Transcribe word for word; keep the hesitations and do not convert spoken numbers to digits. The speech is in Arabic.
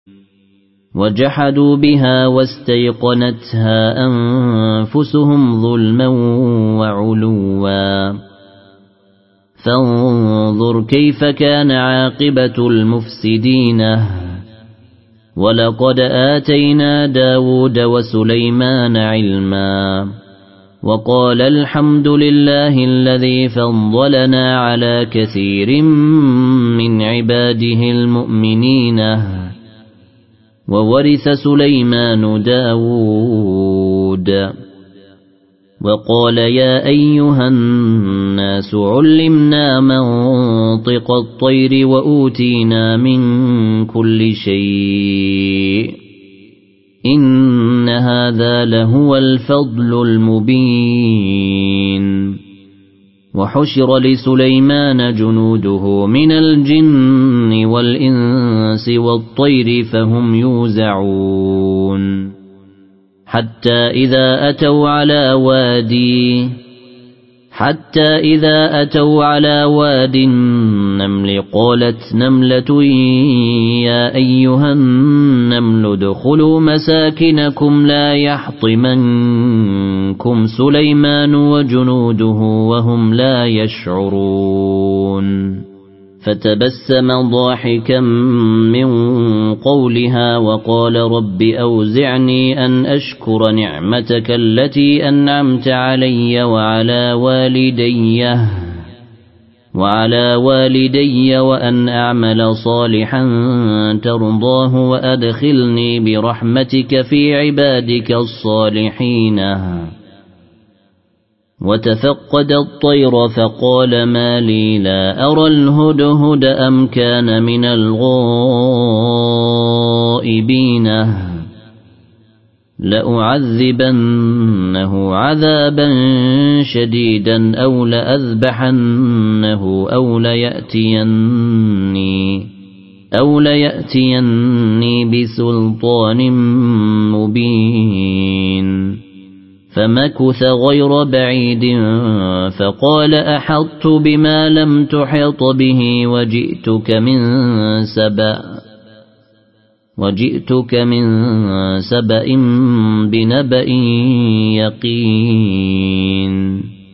وجحدوا بها واستيقنتها أنفسهم ظلما وعلوا فانظر كيف كان عاقبة المفسدين ولقد آتينا داود وسليمان علما وقال الحمد لله الذي فضلنا على كثير من عباده المؤمنين وورث سليمان داود وقال يا أيها الناس علمنا منطق الطير وأوتينا من كل شيء إن هذا لهو الفضل المبين وحشر لسليمان جنوده من الجن والإنس والطير فهم يوزعون حتى إذا أتوا على وادي حتى إذا أتوا على واد النمل قالت نملة يا أيها النمل ادخلوا مساكنكم لا يحطمنكم سليمان وجنوده وهم لا يشعرون فتبسم ضاحكا من قولها وقال رب أوزعني أن أشكر نعمتك التي أنعمت علي وعلى والدي وعلى والدي وأن أعمل صالحا ترضاه وأدخلني برحمتك في عبادك الصالحين وتفقد الطير فقال ما لي لا أرى الهدهد أم كان من الغائبين لأعذبنه عذابا شديدا أو لأذبحنه أو ليأتيني أو ليأتيني بسلطان مبين فمكث غير بعيد فقال أحطت بما لم تحط به وجئتك من سبأ وجئتك من سبأ بنبأ يقين